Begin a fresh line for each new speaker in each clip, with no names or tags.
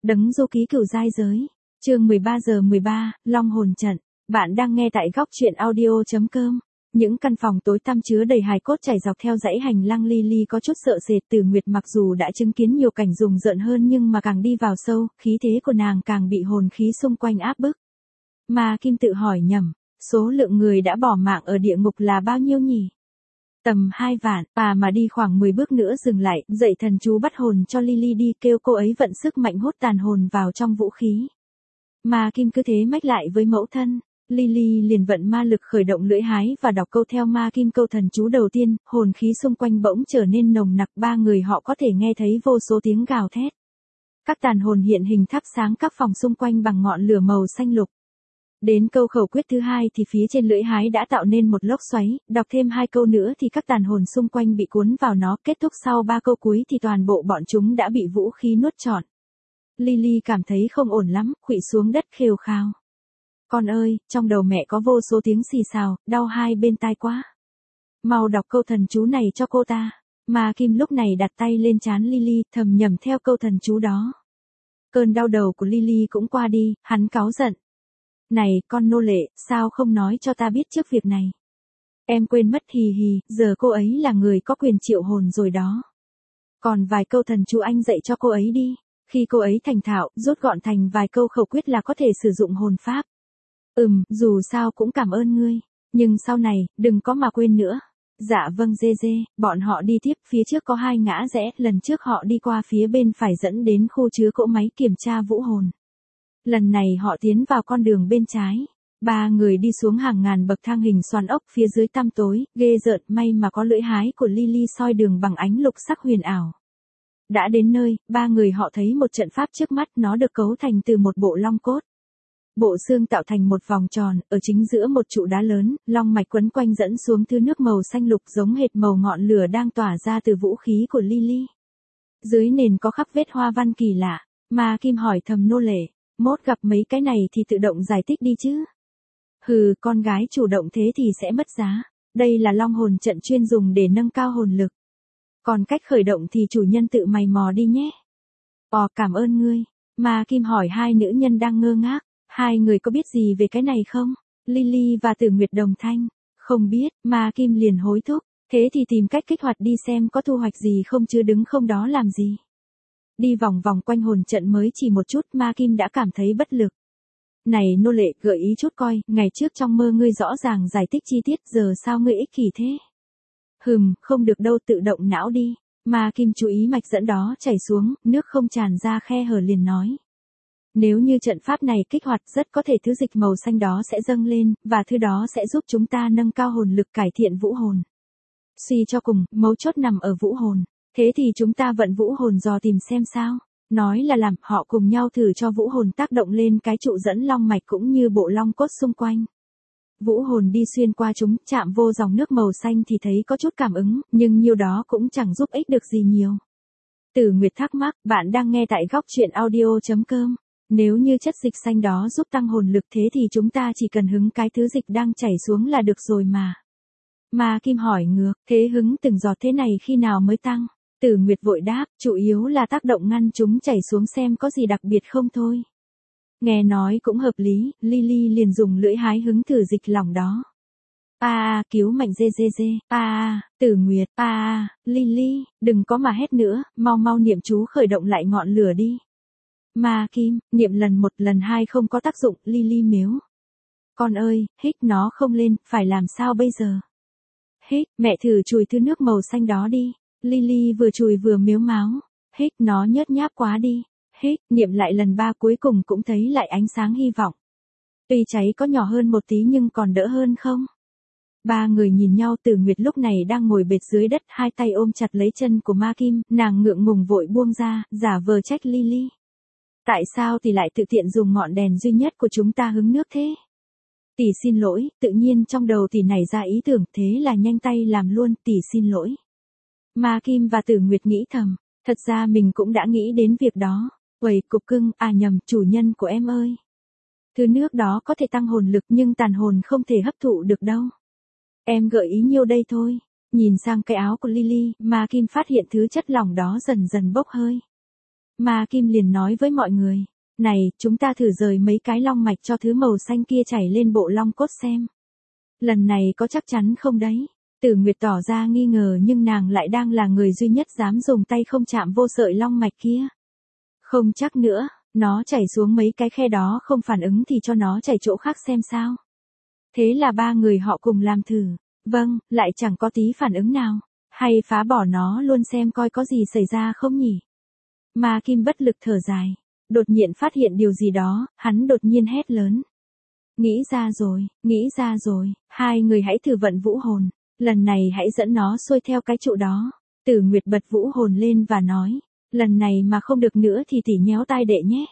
Đấng Du Ký Cửu Giai Giới. Chương 13:13, Long Hồn Trận. Bạn đang nghe tại góc truyện audio.com. Những căn phòng tối tăm chứa đầy hài cốt chảy dọc theo dãy hành lang. Lily có chút sợ sệt. Tử Nguyệt mặc dù đã chứng kiến nhiều cảnh rùng rợn hơn nhưng mà càng đi vào sâu, khí thế của nàng càng bị hồn khí xung quanh áp bức. Ma Kim tự hỏi nhầm, số lượng người đã bỏ mạng ở địa ngục là bao nhiêu nhỉ? Tầm 2 vạn, mà đi khoảng 10 bước nữa dừng lại, dạy thần chú bắt hồn cho Lily đi, kêu cô ấy vận sức mạnh hút tàn hồn vào trong vũ khí. Ma Kim cứ thế mách lại với mẫu thân. Lily liền vận ma lực khởi động lưỡi hái và đọc câu theo Ma Kim câu thần chú đầu tiên, hồn khí xung quanh bỗng trở nên nồng nặc, ba người họ có thể nghe thấy vô số tiếng gào thét. Các tàn hồn hiện hình thắp sáng các phòng xung quanh bằng ngọn lửa màu xanh lục. Đến câu khẩu quyết thứ hai thì phía trên lưỡi hái đã tạo nên một lốc xoáy, đọc thêm 2 câu nữa thì các tàn hồn xung quanh bị cuốn vào nó, kết thúc sau 3 câu cuối thì toàn bộ bọn chúng đã bị vũ khí nuốt trọn. Lily cảm thấy không ổn lắm, khuỵu xuống đất khều khào. Con ơi, trong đầu mẹ có vô số tiếng xì xào, đau hai bên tai quá. Mau đọc câu thần chú này cho cô ta. Ma Kim lúc này đặt tay lên trán Lily, thầm nhẩm theo câu thần chú đó. Cơn đau đầu của Lily cũng qua đi, hắn cáu giận. Này, con nô lệ, sao không nói cho ta biết trước việc này? Em quên mất hì hì, giờ cô ấy là người có quyền triệu hồn rồi đó. Còn vài câu thần chú anh dạy cho cô ấy đi. Khi cô ấy thành thạo, rút gọn thành vài câu khẩu quyết là có thể sử dụng hồn pháp. Dù sao cũng cảm ơn ngươi. Nhưng sau này, đừng có mà quên nữa. Dạ vâng dê dê, bọn họ đi tiếp, phía trước có 2 ngã rẽ, lần trước họ đi qua phía bên phải dẫn đến khu chứa cỗ máy kiểm tra vũ hồn. Lần này họ tiến vào con đường bên trái. 3 người đi xuống hàng ngàn bậc thang hình xoắn ốc, phía dưới tăm tối, ghê rợn, may mà có lưỡi hái của Lily soi đường bằng ánh lục sắc huyền ảo. Đã đến nơi, 3 người họ thấy một trận pháp trước mắt, nó được cấu thành từ một bộ long cốt. Bộ xương tạo thành một vòng tròn, ở chính giữa một trụ đá lớn, long mạch quấn quanh dẫn xuống thứ nước màu xanh lục giống hệt màu ngọn lửa đang tỏa ra từ vũ khí của Lily. Dưới nền có khắc vết hoa văn kỳ lạ. Ma Kim hỏi thầm nô lệ, mốt gặp mấy cái này thì tự động giải thích đi chứ. Hừ, con gái chủ động thế thì sẽ mất giá. Đây là long hồn trận chuyên dùng để nâng cao hồn lực. Còn cách khởi động thì chủ nhân tự mày mò đi nhé. Cảm ơn ngươi. Ma Kim hỏi 2 nữ nhân đang ngơ ngác. 2 người có biết gì về cái này không? Lily và Tử Nguyệt đồng thanh. Không biết, Ma Kim liền hối thúc. Thế thì tìm cách kích hoạt đi xem có thu hoạch gì không chứ đứng không đó làm gì. Đi vòng vòng quanh hồn trận mới chỉ một chút, Ma Kim đã cảm thấy bất lực. Này nô lệ, gợi ý chút coi, ngày trước trong mơ ngươi rõ ràng giải thích chi tiết, giờ sao ngươi ích kỷ thế? Không được đâu, tự động não đi. Ma Kim chú ý mạch dẫn đó chảy xuống, nước không tràn ra khe hở liền nói. Nếu như trận pháp này kích hoạt rất có thể thứ dịch màu xanh đó sẽ dâng lên, và thứ đó sẽ giúp chúng ta nâng cao hồn lực, cải thiện vũ hồn. Suy cho cùng, mấu chốt nằm ở vũ hồn. Thế thì chúng ta vận vũ hồn dò tìm xem sao. Nói là làm, họ cùng nhau thử cho vũ hồn tác động lên cái trụ dẫn long mạch cũng như bộ long cốt xung quanh. Vũ hồn đi xuyên qua chúng, chạm vô dòng nước màu xanh thì thấy có chút cảm ứng, nhưng nhiêu đó cũng chẳng giúp ích được gì nhiều. Tử Nguyệt thắc mắc, bạn đang nghe tại góc truyện audio.com. Nếu như chất dịch xanh đó giúp tăng hồn lực thế thì chúng ta chỉ cần hứng cái thứ dịch đang chảy xuống là được rồi mà. Ma Kim hỏi ngược, thế hứng từng giọt thế này khi nào mới tăng? Tử Nguyệt vội đáp, chủ yếu là tác động ngăn chúng chảy xuống xem có gì đặc biệt không thôi. Nghe nói cũng hợp lý, Lily liền dùng lưỡi hái hứng thử dịch lỏng đó. Cứu mạnh dê dê dê, Tử Nguyệt, Lily, đừng có mà hét nữa, mau niệm chú khởi động lại ngọn lửa đi. Ma Kim, niệm lần 1 lần 2 không có tác dụng, Lily mếu. Con ơi, hít nó không lên, phải làm sao bây giờ? Hít, mẹ thử chùi thứ nước màu xanh đó đi. Lily vừa chùi vừa mếu máo. Hít, nó nhớt nháp quá đi. Hít, niệm lại lần 3 cuối cùng cũng thấy lại ánh sáng hy vọng. Tuy cháy có nhỏ hơn một tí nhưng còn đỡ hơn không? 3 người nhìn nhau. Tử Nguyệt lúc này đang ngồi bệt dưới đất, 2 tay ôm chặt lấy chân của Ma Kim, nàng ngượng ngùng vội buông ra, giả vờ trách Lily. Tại sao tỷ lại tự tiện dùng ngọn đèn duy nhất của chúng ta hứng nước thế? Tỷ xin lỗi, tự nhiên trong đầu tỷ nảy ra ý tưởng, thế là nhanh tay làm luôn, tỷ xin lỗi. Ma Kim và Tử Nguyệt nghĩ thầm, thật ra mình cũng đã nghĩ đến việc đó. Uầy, cục cưng, nhầm, chủ nhân của em ơi. Thứ nước đó có thể tăng hồn lực nhưng tàn hồn không thể hấp thụ được đâu. Em gợi ý nhiêu đây thôi. Nhìn sang cái áo của Lily, Ma Kim phát hiện thứ chất lỏng đó dần dần bốc hơi. Ma Kim liền nói với mọi người, này, chúng ta thử rời mấy cái long mạch cho thứ màu xanh kia chảy lên bộ long cốt xem. Lần này có chắc chắn không đấy? Tử Nguyệt tỏ ra nghi ngờ nhưng nàng lại đang là người duy nhất dám dùng tay không chạm vô sợi long mạch kia. Không chắc nữa, nó chảy xuống mấy cái khe đó không phản ứng thì cho nó chảy chỗ khác xem sao. Thế là ba người họ cùng làm thử. Vâng, lại chẳng có tí phản ứng nào. Hay phá bỏ nó luôn xem coi có gì xảy ra không nhỉ? Ma Kim bất lực thở dài. Đột nhiên phát hiện điều gì đó, hắn đột nhiên hét lớn. Nghĩ ra rồi, hai người hãy thử vận vũ hồn. Lần này hãy dẫn nó xuôi theo cái trụ đó. Tử Nguyệt bật vũ hồn lên và nói. Lần này mà không được nữa thì tỉ nhéo tai đệ nhé.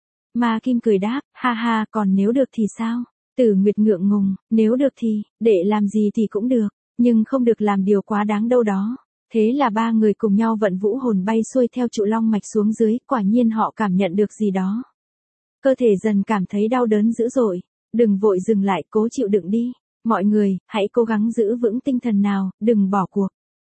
Ma Kim cười đáp, ha ha, còn nếu được thì sao? Tử Nguyệt ngượng ngùng, nếu được thì, đệ làm gì thì cũng được, nhưng không được làm điều quá đáng đâu đó. Thế là ba người cùng nhau vận vũ hồn bay xuôi theo trụ long mạch xuống dưới, quả nhiên họ cảm nhận được gì đó. Cơ thể dần cảm thấy đau đớn dữ dội, đừng vội dừng lại, cố chịu đựng đi. Mọi người, hãy cố gắng giữ vững tinh thần nào, đừng bỏ cuộc.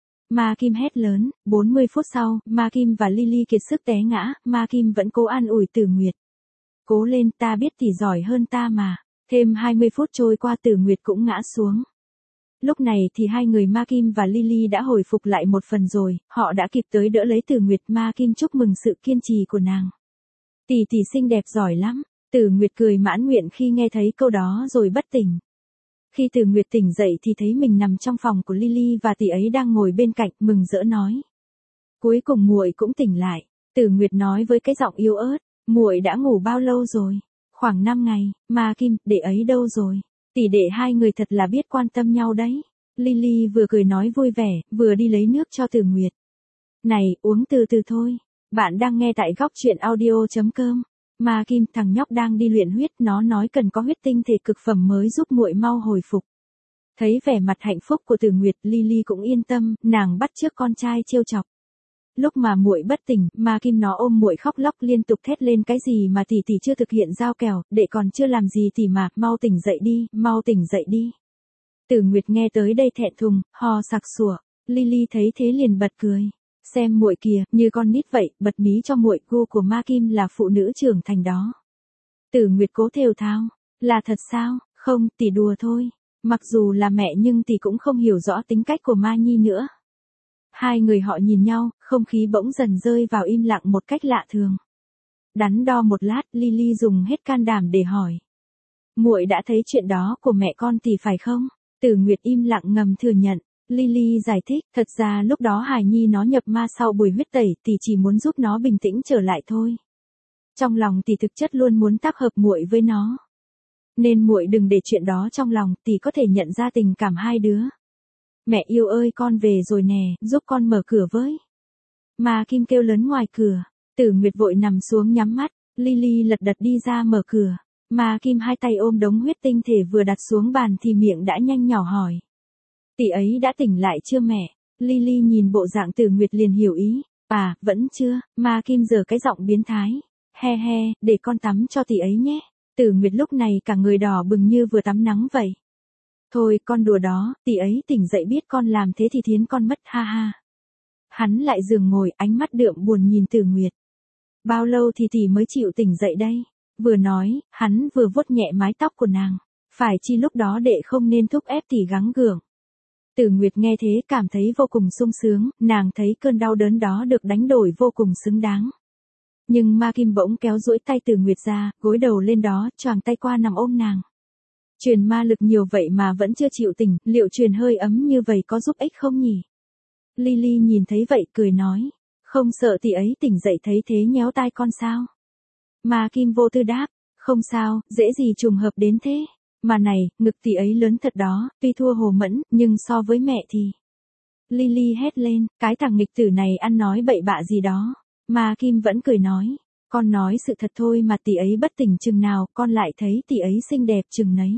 Ma Kim hét lớn, 40 phút sau, Ma Kim và Lily kiệt sức té ngã, Ma Kim vẫn cố an ủi Tử Nguyệt. Cố lên, ta biết tỷ giỏi hơn ta mà. Thêm 20 phút trôi qua Tử Nguyệt cũng ngã xuống. Lúc này thì hai người Ma Kim và Lily đã hồi phục lại một phần rồi, họ đã kịp tới đỡ lấy Tử Nguyệt. Ma Kim chúc mừng sự kiên trì của nàng. Tỷ tỷ xinh đẹp giỏi lắm. Tử Nguyệt cười mãn nguyện khi nghe thấy câu đó rồi bất tỉnh. Khi Tử Nguyệt tỉnh dậy thì thấy mình nằm trong phòng của Lily và tỷ ấy đang ngồi bên cạnh, mừng rỡ nói. Cuối cùng muội cũng tỉnh lại. Tử Nguyệt nói với cái giọng yếu ớt, muội đã ngủ bao lâu rồi? Khoảng 5 ngày. Ma Kim, đệ ấy đâu rồi? Tỷ đệ hai người thật là biết quan tâm nhau đấy. Lily vừa cười nói vui vẻ, vừa đi lấy nước cho Tử Nguyệt. Này, uống từ từ thôi. Bạn đang nghe tại góc truyện audio.com. Ma Kim, thằng nhóc đang đi luyện huyết, nó nói cần có huyết tinh thể cực phẩm mới giúp muội mau hồi phục. Thấy vẻ mặt hạnh phúc của Tử Nguyệt, Lily cũng yên tâm, nàng bắt chước con trai trêu chọc. Lúc mà muội bất tỉnh, Ma Kim nó ôm muội khóc lóc liên tục thét lên cái gì mà tỷ tỷ chưa thực hiện giao kèo, đệ còn chưa làm gì tỷ mà, mau tỉnh dậy đi, mau tỉnh dậy đi. Tử Nguyệt nghe tới đây thẹn thùng, ho sặc sủa. Lily thấy thế liền bật cười. Xem muội kìa, như con nít vậy, bật mí cho muội, gu của Ma Kim là phụ nữ trưởng thành đó. Tử Nguyệt cố thều thào, là thật sao? Không, tỷ đùa thôi. Mặc dù là mẹ nhưng tỷ cũng không hiểu rõ tính cách của Ma Nhi nữa. Hai người họ nhìn nhau, không khí bỗng dần rơi vào im lặng một cách lạ thường. Đắn đo một lát, Lily dùng hết can đảm để hỏi. Muội đã thấy chuyện đó của mẹ con tỷ phải không? Tử Nguyệt im lặng ngầm thừa nhận. Lily giải thích, thật ra lúc đó hài nhi nó nhập ma sau buổi huyết tẩy, tỷ chỉ muốn giúp nó bình tĩnh trở lại thôi. Trong lòng tỷ thực chất luôn muốn tác hợp muội với nó. Nên muội đừng để chuyện đó trong lòng, tỷ có thể nhận ra tình cảm hai đứa. Mẹ yêu ơi, con về rồi nè, giúp con mở cửa với. Ma Kim kêu lớn ngoài cửa. Tử Nguyệt vội nằm xuống nhắm mắt. Lily lật đật đi ra mở cửa. Ma Kim hai tay ôm đống huyết tinh thể vừa đặt xuống bàn thì miệng đã nhanh nhỏ hỏi. Tỷ ấy đã tỉnh lại chưa mẹ? Lily nhìn bộ dạng Tử Nguyệt liền hiểu ý. À, vẫn chưa. Ma Kim giở cái giọng biến thái. He he, để con tắm cho tỷ ấy nhé. Tử Nguyệt lúc này cả người đỏ bừng như vừa tắm nắng vậy. Thôi, con đùa đó, tỷ ấy tỉnh dậy biết con làm thế thì thiến con mất, ha ha. Hắn lại giường ngồi, ánh mắt đượm buồn nhìn Tử Nguyệt. Bao lâu thì tỷ mới chịu tỉnh dậy đây? Vừa nói, hắn vừa vuốt nhẹ mái tóc của nàng. Phải chi lúc đó đệ không nên thúc ép tỷ gắng gượng. Tử Nguyệt nghe thế cảm thấy vô cùng sung sướng, nàng thấy cơn đau đớn đó được đánh đổi vô cùng xứng đáng. Nhưng Ma Kim bỗng kéo duỗi tay Tử Nguyệt ra, gối đầu lên đó, choàng tay qua nằm ôm nàng. Truyền ma lực nhiều vậy mà vẫn chưa chịu tỉnh, liệu truyền hơi ấm như vậy có giúp ích không nhỉ? Lily nhìn thấy vậy cười nói, không sợ tỷ ấy tỉnh dậy thấy thế nhéo tai con sao? Ma Kim vô tư đáp, không sao, dễ gì trùng hợp đến thế. Mà này, ngực tỷ ấy lớn thật đó, tuy thua Hồ Mẫn, nhưng so với mẹ thì... Lily hét lên, cái thằng nghịch tử này ăn nói bậy bạ gì đó. Ma Kim vẫn cười nói, con nói sự thật thôi mà tỷ ấy bất tỉnh chừng nào, con lại thấy tỷ ấy xinh đẹp chừng nấy.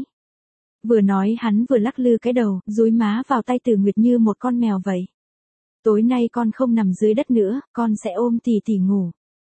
Vừa nói hắn vừa lắc lư cái đầu, dúi má vào tay Tử Nguyệt như một con mèo vậy. Tối nay con không nằm dưới đất nữa, con sẽ ôm tỷ tỷ ngủ.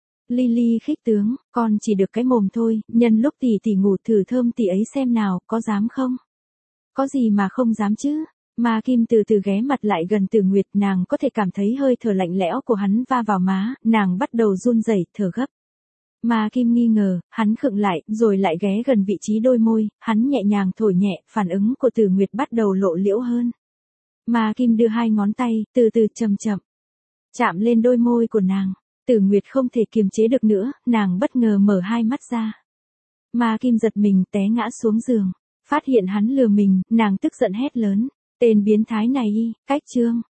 Lily khích tướng, con chỉ được cái mồm thôi, nhân lúc tỷ tỷ ngủ thử thơm tỷ ấy xem nào, có dám không? Có gì mà không dám chứ? Ma Kim từ từ ghé mặt lại gần Tử Nguyệt, nàng có thể cảm thấy hơi thở lạnh lẽo của hắn va vào má, nàng bắt đầu run rẩy, thở gấp. Ma Kim nghi ngờ, hắn khựng lại, rồi lại ghé gần vị trí đôi môi, hắn nhẹ nhàng thổi nhẹ, phản ứng của Tử Nguyệt bắt đầu lộ liễu hơn. Ma Kim đưa hai ngón tay, từ từ chậm chậm, chạm lên đôi môi của nàng. Tử Nguyệt không thể kiềm chế được nữa, nàng bất ngờ mở hai mắt ra. Ma Kim giật mình té ngã xuống giường, phát hiện hắn lừa mình, nàng tức giận hét lớn. Tên biến thái này, cách chương.